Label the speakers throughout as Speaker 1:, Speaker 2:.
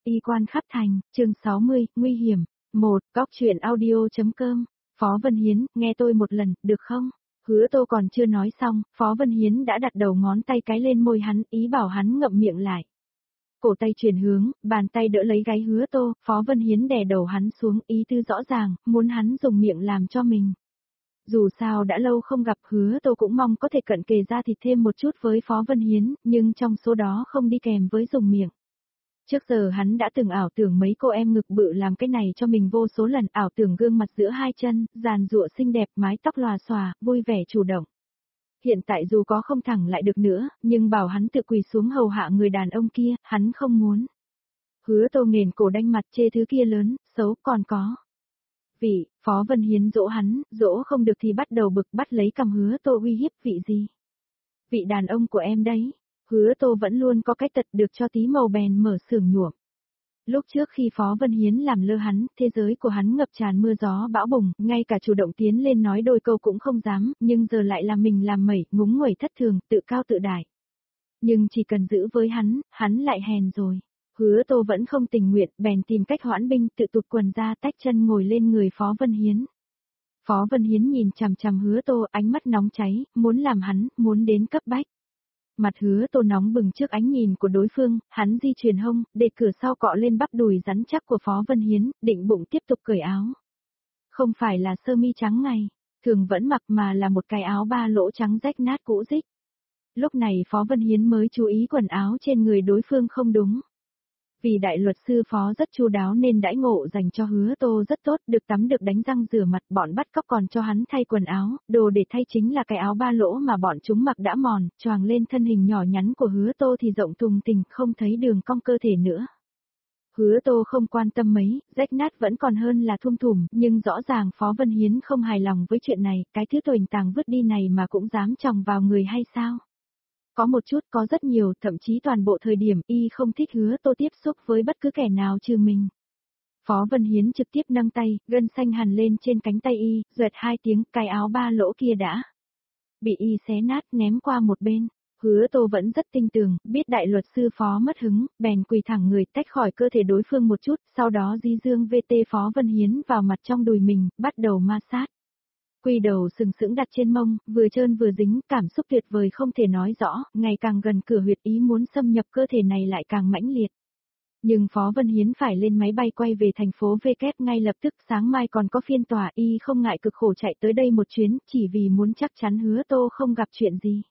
Speaker 1: Y quan khắp thành, chương 60, nguy hiểm. 1. Góc truyện audio.com. Phó Vân Hiến, nghe tôi một lần, được không? Hứa Tô còn chưa nói xong, Phó Vân Hiến đã đặt đầu ngón tay cái lên môi hắn, ý bảo hắn ngậm miệng lại. Cổ tay chuyển hướng, bàn tay đỡ lấy gáy Hứa Tô, Phó Vân Hiến đè đầu hắn xuống, ý tư rõ ràng, muốn hắn dùng miệng làm cho mình. Dù sao đã lâu không gặp, Hứa Tô cũng mong có thể cận kề ra thịt thêm một chút với Phó Vân Hiến, nhưng trong số đó không đi kèm với dùng miệng. Trước giờ hắn đã từng ảo tưởng mấy cô em ngực bự làm cái này cho mình vô số lần, ảo tưởng gương mặt giữa hai chân, giàn giụa xinh đẹp, mái tóc lòa xòa, vui vẻ chủ động. Hiện tại dù có không thẳng lại được nữa, nhưng bảo hắn tự quỳ xuống hầu hạ người đàn ông kia, hắn không muốn. Hứa Tô nghển cổ đanh mặt chê thứ kia lớn, xấu còn có. Vị, Phó Vân Hiến dỗ hắn, dỗ không được thì bắt đầu bực bắt lấy cầm Hứa Tô uy hiếp vị gì. Vị đàn ông của em đấy. Hứa Tô vẫn luôn có cái tật được cho tí màu bèn mở xưởng nhuộm. Lúc trước khi Phó Vân Hiến làm lơ hắn, thế giới của hắn ngập tràn mưa gió bão bùng, ngay cả chủ động tiến lên nói đôi câu cũng không dám, nhưng giờ lại làm mình làm mẩy, ngúng nguẩy thất thường, tự cao tự đại. Nhưng chỉ cần giữ với hắn lại hèn rồi. Hứa Tô vẫn không tình nguyện, bèn tìm cách hoãn binh, tự tụt quần ra tách chân ngồi lên người Phó Vân Hiến. Phó Vân Hiến nhìn chằm chằm Hứa Tô, ánh mắt nóng cháy, muốn làm hắn, muốn đến cấp bách. Mặt Hứa Tô nóng bừng trước ánh nhìn của đối phương, hắn di chuyển hông, để cửa sau cọ lên bắp đùi rắn chắc của Phó Vân Hiến, định bụng tiếp tục cởi áo. Không phải là sơ mi trắng ngày, thường vẫn mặc mà là một cái áo ba lỗ trắng rách nát cũ rích. Lúc này Phó Vân Hiến mới chú ý quần áo trên người đối phương không đúng. Vì đại luật sư Phó rất chu đáo nên đãi ngộ dành cho Hứa Tô rất tốt, được tắm được đánh răng rửa mặt, bọn bắt cóc còn cho hắn thay quần áo, đồ để thay chính là cái áo ba lỗ mà bọn chúng mặc đã mòn, choàng lên thân hình nhỏ nhắn của Hứa Tô thì rộng thùng thình, không thấy đường cong cơ thể nữa. Hứa Tô không quan tâm mấy, rách nát vẫn còn hơn là thum thủm, nhưng rõ ràng Phó Vân Hiến không hài lòng với chuyện này, cái thứ tồi tàng vứt đi này mà cũng dám chồng vào người hay sao? Có một chút, có rất nhiều, thậm chí toàn bộ thời điểm y không thích Hứa Tô tiếp xúc với bất cứ kẻ nào trừ mình. Phó Vân Hiến trực tiếp nâng tay, gân xanh hằn lên trên cánh tay y, duệt hai tiếng, cái áo ba lỗ kia đã bị y xé nát ném qua một bên. Hứa Tô vẫn rất tinh tường, biết đại luật sư Phó mất hứng, bèn quỳ thẳng người tách khỏi cơ thể đối phương một chút, sau đó di dương VT Phó Vân Hiến vào mặt trong đùi mình, bắt đầu ma sát. Quy đầu sừng sững đặt trên mông, vừa trơn vừa dính, cảm xúc tuyệt vời không thể nói rõ, ngày càng gần cửa huyệt ý muốn xâm nhập cơ thể này lại càng mãnh liệt. Nhưng Phó Vân Hiến phải lên máy bay quay về thành phố V ngay lập tức, sáng mai còn có phiên tòa, y không ngại cực khổ chạy tới đây một chuyến, chỉ vì muốn chắc chắn Hứa Tô không gặp chuyện gì.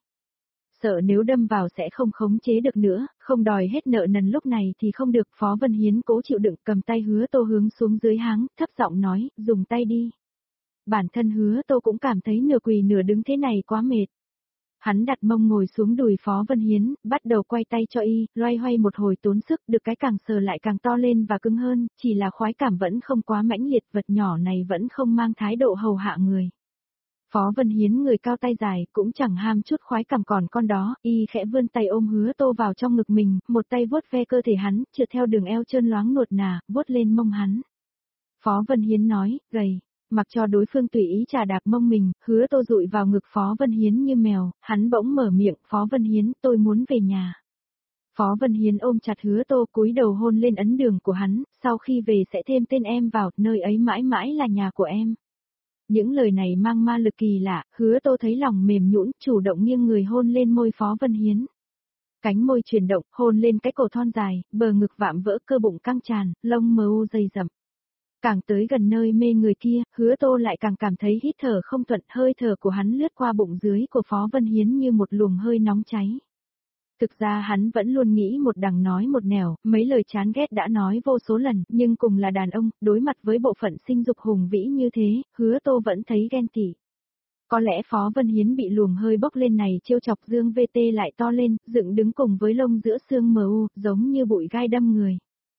Speaker 1: Sợ nếu đâm vào sẽ không khống chế được nữa, không đòi hết nợ nần lúc này thì không được. Phó Vân Hiến cố chịu đựng, cầm tay Hứa Tô hướng xuống dưới háng, thấp giọng nói, dùng tay đi. Bản thân Hứa Tô cũng cảm thấy nửa quỳ nửa đứng thế này quá mệt. Hắn đặt mông ngồi xuống đùi Phó Vân Hiến, bắt đầu quay tay cho y, loay hoay một hồi tốn sức, được cái càng sờ lại càng to lên và cứng hơn, chỉ là khoái cảm vẫn không quá mãnh liệt, vật nhỏ này vẫn không mang thái độ hầu hạ người. Phó Vân Hiến người cao tay dài, cũng chẳng ham chút khoái cảm còn con đó, y khẽ vươn tay ôm Hứa Tô vào trong ngực mình, một tay vuốt ve cơ thể hắn, trượt theo đường eo trơn loáng nuột nà, vuốt lên mông hắn. Phó Vân Hiến nói, gầy. Mặc cho đối phương tùy ý chà đạp mông mình, Hứa Tô dụi vào ngực Phó Vân Hiến như mèo, hắn bỗng mở miệng, Phó Vân Hiến, tôi muốn về nhà. Phó Vân Hiến ôm chặt Hứa Tô, cúi đầu hôn lên ấn đường của hắn, sau khi về sẽ thêm tên em vào, nơi ấy mãi mãi là nhà của em. Những lời này mang ma lực kỳ lạ, Hứa Tô thấy lòng mềm nhũn, chủ động nghiêng người hôn lên môi Phó Vân Hiến. Cánh môi chuyển động, hôn lên cái cổ thon dài, bờ ngực vạm vỡ, cơ bụng căng tràn, lông mờ u dày dặm. Càng tới gần nơi mê người kia, Hứa Tô lại càng cảm thấy hít thở không thuận, hơi thở của hắn lướt qua bụng dưới của Phó Vân Hiến như một luồng hơi nóng cháy. Thực ra hắn vẫn luôn nghĩ một đằng nói một nẻo, mấy lời chán ghét đã nói vô số lần, nhưng cùng là đàn ông, đối mặt với bộ phận sinh dục hùng vĩ như thế, Hứa Tô vẫn thấy ghen tị. Có lẽ Phó Vân Hiến bị luồng hơi bốc lên này trêu chọc dương VT lại to lên, dựng đứng cùng với lông giữa xương mờ u, giống như bụi gai đâm người.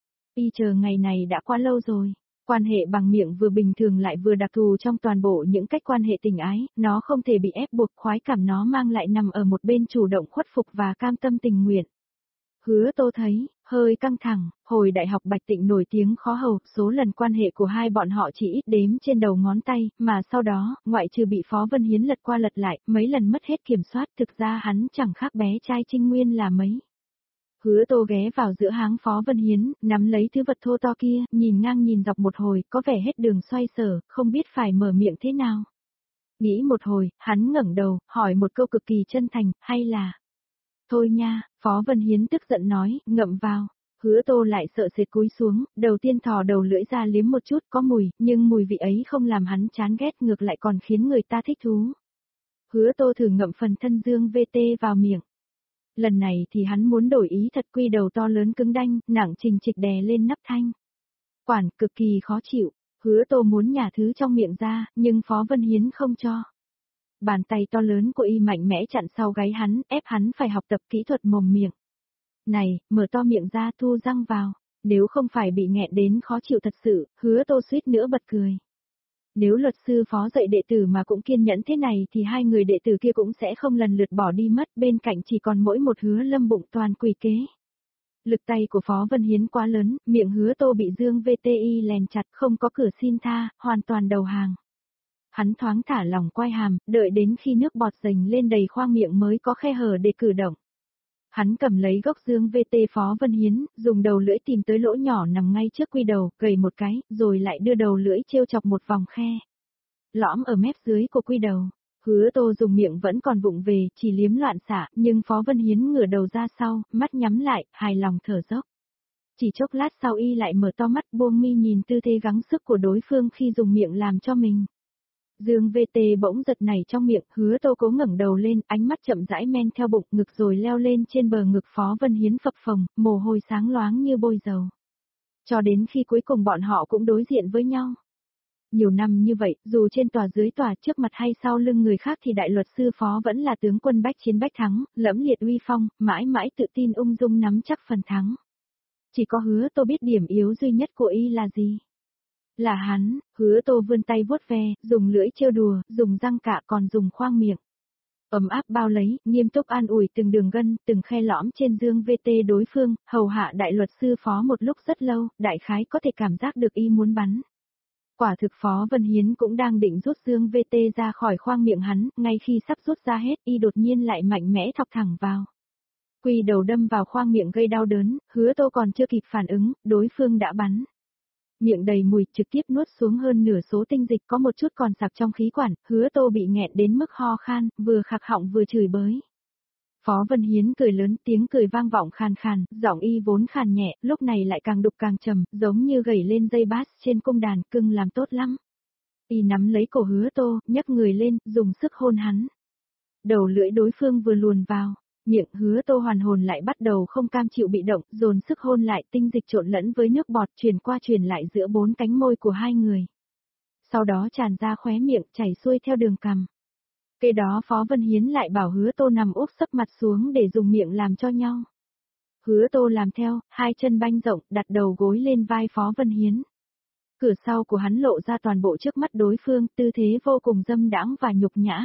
Speaker 1: Y chờ ngày này đã quá lâu rồi. Quan hệ bằng miệng vừa bình thường lại vừa đặc thù trong toàn bộ những cách quan hệ tình ái, nó không thể bị ép buộc, khoái cảm nó mang lại nằm ở một bên chủ động khuất phục và cam tâm tình nguyện. Hứa Tô thấy, hơi căng thẳng, hồi đại học Bạch Tịnh nổi tiếng khó hầu, số lần quan hệ của hai bọn họ chỉ ít đếm trên đầu ngón tay, mà sau đó, ngoại trừ bị Phó Vân Hiến lật qua lật lại, mấy lần mất hết kiểm soát, thực ra hắn chẳng khác bé trai Trinh Nguyên là mấy. Hứa Tô ghé vào giữa háng Phó Vân Hiến, nắm lấy thứ vật thô to kia, nhìn ngang nhìn dọc một hồi, có vẻ hết đường xoay sở, không biết phải mở miệng thế nào. Nghĩ một hồi, hắn ngẩng đầu, hỏi một câu cực kỳ chân thành, hay là... Thôi nha, Phó Vân Hiến tức giận nói, ngậm vào. Hứa Tô lại sợ sệt cúi xuống, đầu tiên thò đầu lưỡi ra liếm một chút có mùi, nhưng mùi vị ấy không làm hắn chán ghét ngược lại còn khiến người ta thích thú. Hứa Tô thử ngậm phần thân dương VT vào miệng. Lần này thì hắn muốn đổi ý thật, quy đầu to lớn cứng đanh, nặng trình trịch đè lên nắp thanh. Quản cực kỳ khó chịu, Hứa Tô muốn nhả thứ trong miệng ra, nhưng Phó Vân Hiến không cho. Bàn tay to lớn của y mạnh mẽ chặn sau gáy hắn, ép hắn phải học tập kỹ thuật mồm miệng. Này, mở to miệng ra thu răng vào, nếu không phải bị nghẹn đến khó chịu thật sự, Hứa Tô suýt nữa bật cười. Nếu luật sư Phó dạy đệ tử mà cũng kiên nhẫn thế này thì hai người đệ tử kia cũng sẽ không lần lượt bỏ đi mất, bên cạnh chỉ còn mỗi một Hứa Lâm bụng toàn quỷ kế. Lực tay của Phó Vân Hiến quá lớn, miệng Hứa Tô bị Dương VTI lèn chặt, không có cửa xin tha, hoàn toàn đầu hàng. Hắn thoáng thả lỏng quai hàm, đợi đến khi nước bọt dành lên đầy khoang miệng mới có khe hở để cử động. Hắn cầm lấy gốc dương VT Phó Vân Hiến, dùng đầu lưỡi tìm tới lỗ nhỏ nằm ngay trước quy đầu, gầy một cái, rồi lại đưa đầu lưỡi trêu chọc một vòng khe. Lõm ở mép dưới của quy đầu. Hứa Tô dùng miệng vẫn còn vụng về, chỉ liếm loạn xạ, nhưng Phó Vân Hiến ngửa đầu ra sau, mắt nhắm lại, hài lòng thở dốc. Chỉ chốc lát sau y lại mở to mắt buông mi nhìn tư thế gắng sức của đối phương khi dùng miệng làm cho mình. Dương VT bỗng giật nảy trong miệng, Hứa Tô cố ngẩng đầu lên, ánh mắt chậm rãi men theo bụng ngực rồi leo lên trên bờ ngực Phó Vân Hiến phập phồng, mồ hôi sáng loáng như bôi dầu. Cho đến khi cuối cùng bọn họ cũng đối diện với nhau. Nhiều năm như vậy, dù trên tòa dưới tòa trước mặt hay sau lưng người khác thì đại luật sư Phó vẫn là tướng quân bách chiến bách thắng, lẫm liệt uy phong, mãi mãi tự tin ung dung nắm chắc phần thắng. Chỉ có Hứa Tô biết điểm yếu duy nhất của y là gì. Là hắn, Hứa Tô vươn tay vuốt ve, dùng lưỡi trêu đùa, dùng răng cạ còn dùng khoang miệng. Ấm áp bao lấy, nghiêm túc an ủi từng đường gân, từng khe lõm trên dương VT đối phương, hầu hạ đại luật sư Phó một lúc rất lâu, đại khái có thể cảm giác được y muốn bắn. Quả thực Phó Vân Hiến cũng đang định rút dương VT ra khỏi khoang miệng hắn, ngay khi sắp rút ra hết y đột nhiên lại mạnh mẽ thọc thẳng vào. Quy đầu đâm vào khoang miệng gây đau đớn, Hứa Tô còn chưa kịp phản ứng, đối phương đã bắn. Miệng đầy mùi trực tiếp nuốt xuống hơn nửa số tinh dịch có một chút còn sặc trong khí quản, Hứa Tô bị nghẹn đến mức ho khan, vừa khạc họng vừa chửi bới. Phó Vân Hiến cười lớn, tiếng cười vang vọng khàn khàn, giọng y vốn khàn nhẹ, lúc này lại càng đục càng trầm, giống như gảy lên dây bass trên cung đàn, cưng làm tốt lắm. Y nắm lấy cổ Hứa Tô, nhấc người lên, dùng sức hôn hắn. Đầu lưỡi đối phương vừa luồn vào. Miệng Hứa Tô hoàn hồn lại bắt đầu không cam chịu bị động, dồn sức hôn lại, tinh dịch trộn lẫn với nước bọt truyền qua truyền lại giữa bốn cánh môi của hai người. Sau đó tràn ra khóe miệng, chảy xuôi theo đường cằm. Kế đó Phó Vân Hiến lại bảo Hứa Tô nằm úp sấp mặt xuống để dùng miệng làm cho nhau. Hứa Tô làm theo, hai chân banh rộng, đặt đầu gối lên vai Phó Vân Hiến. Cửa sau của hắn lộ ra toàn bộ trước mắt đối phương, tư thế vô cùng dâm đãng và nhục nhã.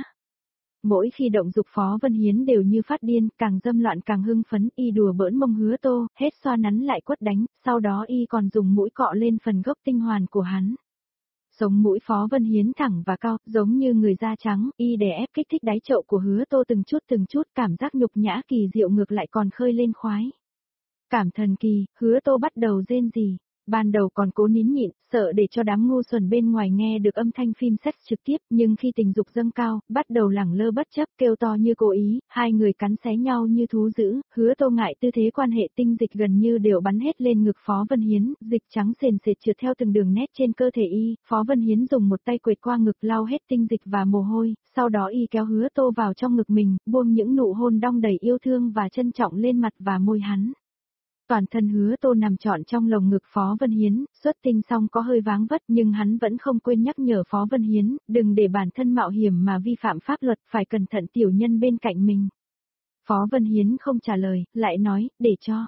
Speaker 1: Mỗi khi động dục Phó Vân Hiến đều như phát điên, càng dâm loạn càng hưng phấn, y đùa bỡn mông Hứa Tô, hết xoa nắn lại quất đánh, sau đó y còn dùng mũi cọ lên phần gốc tinh hoàn của hắn. Sống mũi Phó Vân Hiến thẳng và cao, giống như người da trắng, y đè ép kích thích đáy chậu của Hứa Tô từng chút, cảm giác nhục nhã kỳ diệu ngược lại còn khơi lên khoái. Cảm thần kỳ, Hứa Tô bắt đầu rên rỉ. Ban đầu còn cố nín nhịn, sợ để cho đám ngu xuẩn bên ngoài nghe được âm thanh phim sex trực tiếp, nhưng khi tình dục dâng cao, bắt đầu lẳng lơ bất chấp, kêu to như cố ý, hai người cắn xé nhau như thú dữ, Hứa Tô ngại tư thế quan hệ tinh dịch gần như đều bắn hết lên ngực Phó Vân Hiến, dịch trắng sền sệt trượt theo từng đường nét trên cơ thể y, Phó Vân Hiến dùng một tay quệt qua ngực lau hết tinh dịch và mồ hôi, sau đó y kéo Hứa Tô vào trong ngực mình, buông những nụ hôn đong đầy yêu thương và trân trọng lên mặt và môi hắn. Toàn thân Hứa Tô nằm trọn trong lồng ngực Phó Vân Hiến, xuất tinh xong có hơi váng vất nhưng hắn vẫn không quên nhắc nhở Phó Vân Hiến, đừng để bản thân mạo hiểm mà vi phạm pháp luật, phải cẩn thận tiểu nhân bên cạnh mình. Phó Vân Hiến không trả lời, lại nói, để cho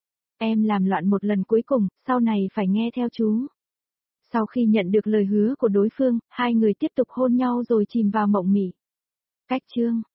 Speaker 1: em làm loạn một lần cuối cùng, sau này phải nghe theo chú. Sau khi nhận được lời hứa của đối phương, hai người tiếp tục hôn nhau rồi chìm vào mộng mị. Cách chương